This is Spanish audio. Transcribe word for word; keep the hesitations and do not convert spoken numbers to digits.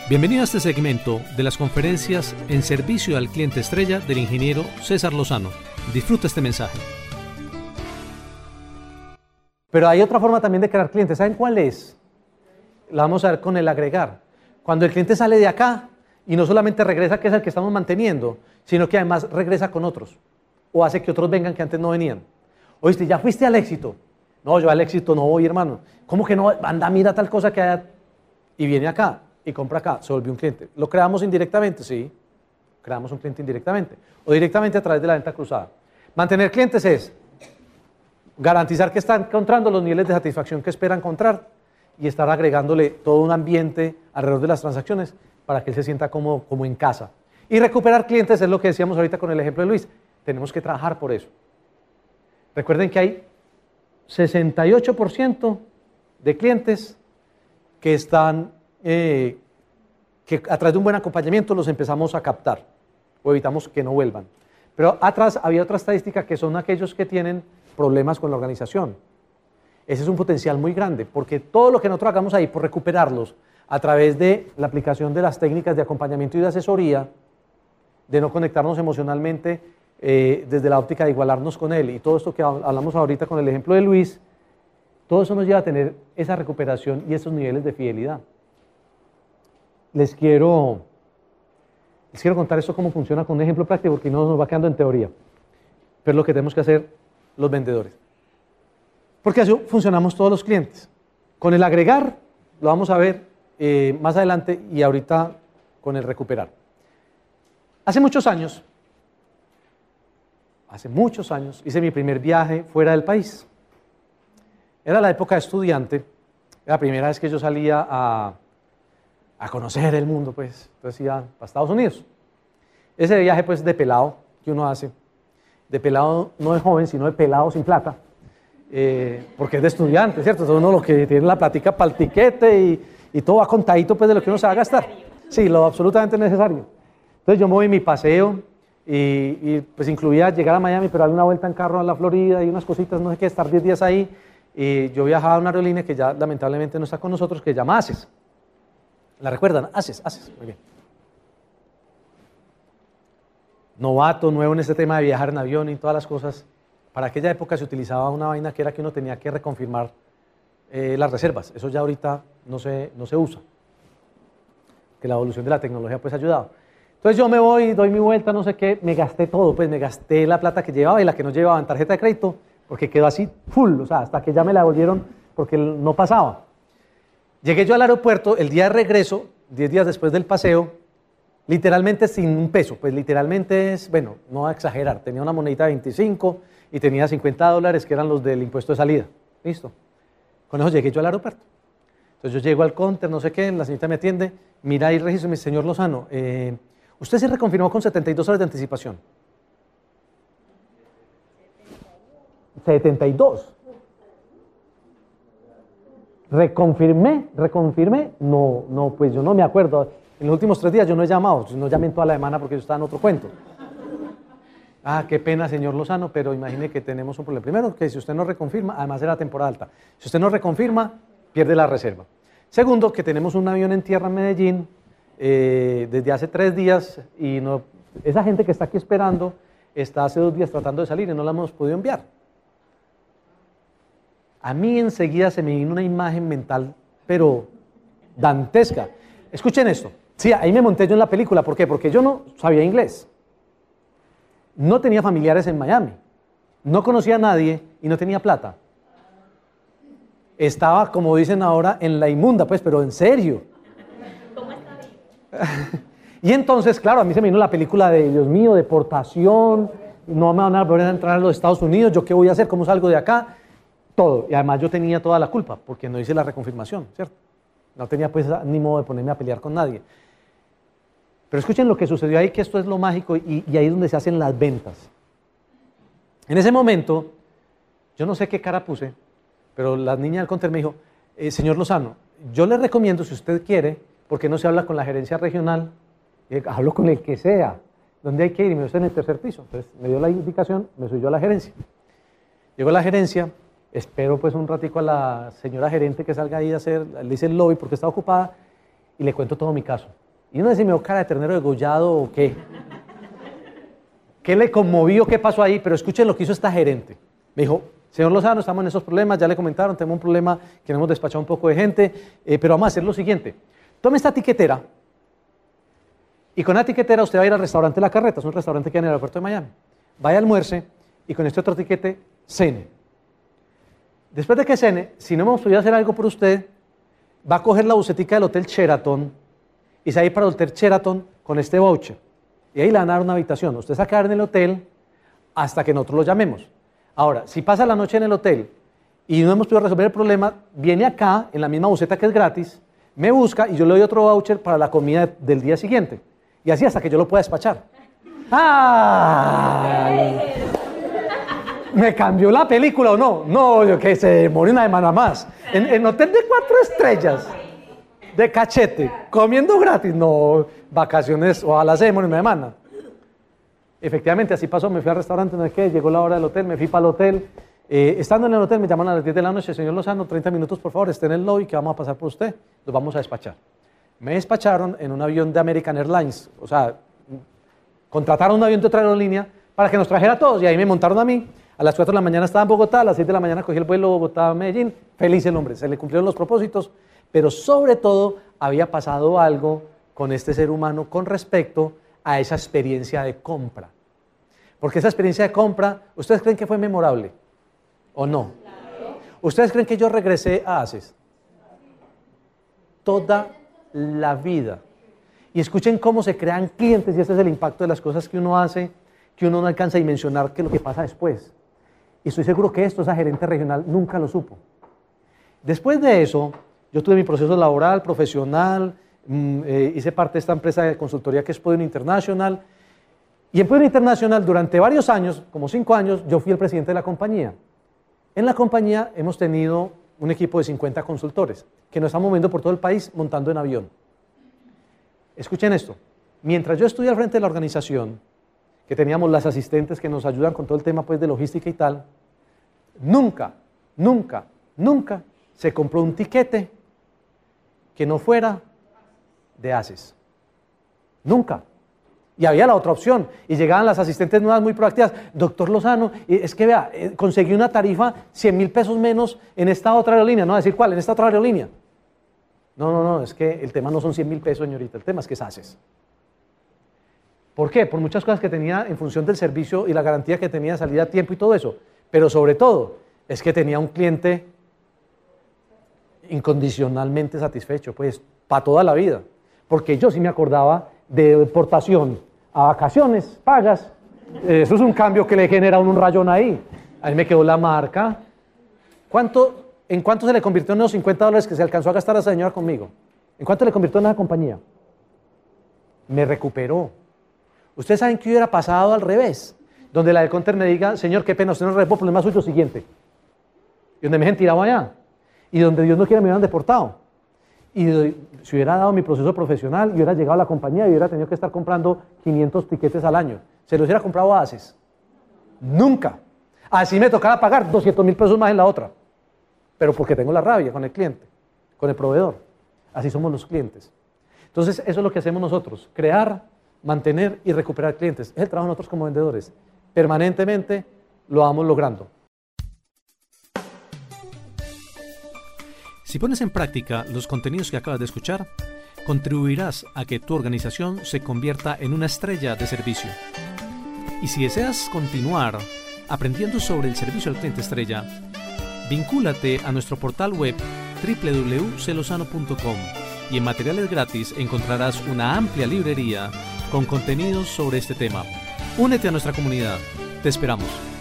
Bienvenido a este segmento de las conferencias en servicio al cliente estrella del ingeniero César Lozano. Disfruta este mensaje. Pero hay otra forma también de crear clientes. ¿Saben cuál es? La vamos a ver con el agregar. Cuando el cliente sale de acá y no solamente regresa, que es el que estamos manteniendo, sino que además regresa con otros. O hace que otros vengan que antes no venían. Oíste, ¿ya fuiste al éxito? No, yo al éxito no voy, hermano. ¿Cómo que no? Anda, mira tal cosa que hay. Y viene acá y compra acá. Se volvió un cliente. ¿Lo creamos indirectamente? Sí. Creamos un cliente indirectamente. O directamente a través de la venta cruzada. Mantener clientes es garantizar que están encontrando los niveles de satisfacción que esperan encontrar y estar agregándole todo un ambiente alrededor de las transacciones para que él se sienta como, como en casa. Y recuperar clientes es lo que decíamos ahorita con el ejemplo de Luis. Tenemos que trabajar por eso. Recuerden que hay sesenta y ocho por ciento de clientes que están, eh, que a través de un buen acompañamiento los empezamos a captar o evitamos que no vuelvan. Pero atrás había otra estadística que son aquellos que tienen problemas con la organización. Ese es un potencial muy grande, porque todo lo que nosotros hagamos ahí por recuperarlos a través de la aplicación de las técnicas de acompañamiento y de asesoría, de no conectarnos emocionalmente eh, desde la óptica de igualarnos con él, y todo esto que hablamos ahorita con el ejemplo de Luis, todo eso nos lleva a tener esa recuperación y esos niveles de fidelidad. Les quiero, les quiero contar esto cómo funciona con un ejemplo práctico, porque no nos va quedando en teoría, pero es lo que tenemos que hacer los vendedores. Porque así funcionamos todos los clientes. Con el agregar, lo vamos a ver eh, más adelante, y ahorita con el recuperar. Hace muchos años, hace muchos años, hice mi primer viaje fuera del país. Era la época de estudiante, era la primera vez que yo salía a, a conocer el mundo, pues, entonces iba para Estados Unidos. Ese viaje, pues, de pelado que uno hace, de pelado no de joven, sino de pelado sin plata, eh, porque es de estudiante, ¿cierto? Entonces uno lo que tiene la platica para el tiquete y, y todo va contadito, pues, de lo que uno se va a gastar. Sí, lo absolutamente necesario. Entonces yo me voy mi paseo y, y pues incluía llegar a Miami, pero darle una vuelta en carro a la Florida y unas cositas, no sé qué, estar diez días ahí. Y yo viajaba a una aerolínea que ya lamentablemente no está con nosotros, que se llama ACES. ¿La recuerdan? ACES, ACES, muy bien. Novato, nuevo en este tema de viajar en avión y todas las cosas. Para aquella época se utilizaba una vaina que era que uno tenía que reconfirmar eh, las reservas. Eso ya ahorita no se, no se usa. Que la evolución de la tecnología pues ha ayudado. Entonces yo me voy, doy mi vuelta, no sé qué, me gasté todo, pues me gasté la plata que llevaba y la que no llevaba en tarjeta de crédito, porque quedó así full, o sea, hasta que ya me la devolvieron porque no pasaba. Llegué yo al aeropuerto el día de regreso, diez días después del paseo, literalmente sin un peso, pues literalmente es, bueno, no voy a exagerar, tenía una monedita de veinticinco y tenía cincuenta dólares que eran los del impuesto de salida, listo. Con eso llegué yo al aeropuerto. Entonces yo llego al counter, no sé qué, la señorita me atiende, mira ahí registro y me dice, señor Lozano, eh, usted se reconfirmó con setenta y dos horas de anticipación. setenta y dos. ¿Reconfirmé? ¿Reconfirmé? No, no, pues yo no me acuerdo. En los últimos tres días yo no he llamado, no llamé en toda la semana porque yo estaba en otro cuento. Ah, qué pena, señor Lozano, pero imagine que tenemos un problema. Primero, que si usted no reconfirma, además era temporada alta, si usted no reconfirma, pierde la reserva. Segundo, que tenemos un avión en tierra en Medellín eh, desde hace tres días y no, esa gente que está aquí esperando está hace dos días tratando de salir y no la hemos podido enviar. A mí enseguida se me vino una imagen mental, pero dantesca. Escuchen esto. Sí, ahí me monté yo en la película. ¿Por qué? Porque yo no sabía inglés. No tenía familiares en Miami. No conocía a nadie y no tenía plata. Estaba, como dicen ahora, en la inmunda, pues, pero en serio. ¿Cómo está ahí? Y entonces, claro, a mí se me vino la película de, Dios mío, deportación, no me van a volver a entrar a los Estados Unidos, ¿yo qué voy a hacer? ¿Cómo salgo de acá? Todo. Y además yo tenía toda la culpa, porque no hice la reconfirmación, ¿cierto? No tenía pues ni modo de ponerme a pelear con nadie. Pero escuchen lo que sucedió ahí, que esto es lo mágico, y, y ahí es donde se hacen las ventas. En ese momento, yo no sé qué cara puse, pero la niña del counter me dijo, eh, señor Lozano, yo le recomiendo, si usted quiere, porque no se habla con la gerencia regional, y hablo con el que sea, ¿dónde hay que ir? Y me dijo, en el tercer piso. Entonces me dio la indicación, me subí yo a la gerencia. Llegó a la gerencia, espero pues un ratico a la señora gerente que salga ahí a hacer, le hice el lobby porque estaba ocupada, y le cuento todo mi caso. Y no sé si me dio cara de ternero degollado o qué. ¿Qué le conmovió? ¿Qué pasó ahí? Pero escuchen lo que hizo esta gerente. Me dijo, señor Lozano, estamos en esos problemas, ya le comentaron, tenemos un problema que hemos despachado un poco de gente, eh, pero vamos a hacer lo siguiente. Tome esta tiquetera y con la tiquetera usted va a ir al restaurante La Carreta, es un restaurante que hay en el aeropuerto de Miami. Vaya, almuerce y con este otro tiquete, cene. Después de que cene, si no hemos podido hacer algo por usted, va a coger la bucetica del Hotel Sheraton y se va a ir para el Hotel Sheraton con este voucher. Y ahí le van a dar una habitación. Usted se va a quedar en el hotel hasta que nosotros lo llamemos. Ahora, si pasa la noche en el hotel y no hemos podido resolver el problema, viene acá, en la misma buceta que es gratis, me busca y yo le doy otro voucher para la comida del día siguiente. Y así hasta que yo lo pueda despachar. ¡Ay! ¿Me cambió la película o no? No, yo que se demore una semana más. En, en hotel de cuatro estrellas, de cachete, comiendo gratis. No, vacaciones, ojalá se demore una semana. Efectivamente, así pasó. Me fui al restaurante, no sé qué, llegó la hora del hotel, me fui para el hotel. Eh, estando en el hotel, me llaman a las diez de la noche, señor Lozano, treinta minutos, por favor, esté en el lobby que vamos a pasar por usted. Los vamos a despachar. Me despacharon en un avión de American Airlines. O sea, contrataron un avión de otra aerolínea para que nos trajera a todos. Y ahí me montaron a mí. A las cuatro de la mañana estaba en Bogotá, a las seis de la mañana cogí el vuelo Bogotá-Medellín. Feliz el hombre, se le cumplieron los propósitos. Pero sobre todo, había pasado algo con este ser humano con respecto a esa experiencia de compra. Porque esa experiencia de compra, ¿ustedes creen que fue memorable? ¿O no? ¿Ustedes creen que yo regresé a ACES? Toda la vida. Y escuchen cómo se crean clientes, y este es el impacto de las cosas que uno hace, que uno no alcanza a dimensionar qué es lo que pasa después. Y estoy seguro que esto esa gerente regional nunca lo supo. Después de eso, yo tuve mi proceso laboral, profesional, mmm, eh, hice parte de esta empresa de consultoría que es Podium International. Y en Podium International, durante varios años, como cinco años, yo fui el presidente de la compañía. En la compañía hemos tenido un equipo de cincuenta consultores que nos estamos moviendo por todo el país montando en avión. Escuchen esto. Mientras yo estuve al frente de la organización, que teníamos las asistentes que nos ayudan con todo el tema pues, de logística y tal, nunca, nunca, nunca se compró un tiquete que no fuera de ACES. Nunca. Y había la otra opción. Y llegaban las asistentes nuevas muy proactivas. Doctor Lozano, es que vea, conseguí una tarifa cien mil pesos menos en esta otra aerolínea. No voy a decir cuál, en esta otra aerolínea. No, no, no, es que el tema no son cien mil pesos, señorita. El tema es que es ACES. ¿Por qué? Por muchas cosas que tenía en función del servicio y la garantía que tenía de salida a tiempo y todo eso. Pero sobre todo, es que tenía un cliente incondicionalmente satisfecho, pues, para toda la vida. Porque yo sí me acordaba de deportación a vacaciones pagas. Eso es un cambio que le genera a uno un rayón ahí. Ahí me quedó la marca. ¿Cuánto, ¿En cuánto se le convirtió en los cincuenta dólares que se alcanzó a gastar a esa señora conmigo? ¿En cuánto le convirtió en la compañía? Me recuperó. ¿Ustedes saben qué hubiera pasado al revés? Donde la del counter me diga, señor, qué pena, usted no resuelve el problema suyo, siguiente. Y donde me dejen tirado allá. Y donde Dios no quiera me hubieran deportado. Y de, si hubiera dado mi proceso profesional, y hubiera llegado a la compañía y hubiera tenido que estar comprando quinientos tiquetes al año. ¿Se los hubiera comprado a ACES? Nunca. Así me tocara pagar doscientos mil pesos más en la otra. Pero porque tengo la rabia con el cliente, con el proveedor. Así somos los clientes. Entonces, eso es lo que hacemos nosotros. Crear, mantener y recuperar clientes. Es el trabajo de nosotros como vendedores. Permanentemente lo vamos logrando. Si pones en práctica los contenidos que acabas de escuchar, contribuirás a que tu organización se convierta en una estrella de servicio. Y si deseas continuar aprendiendo sobre el servicio al cliente estrella, vincúlate a nuestro portal web doble u doble u doble u punto celosano punto com y en materiales gratis encontrarás una amplia librería con contenidos sobre este tema. Únete a nuestra comunidad. Te esperamos.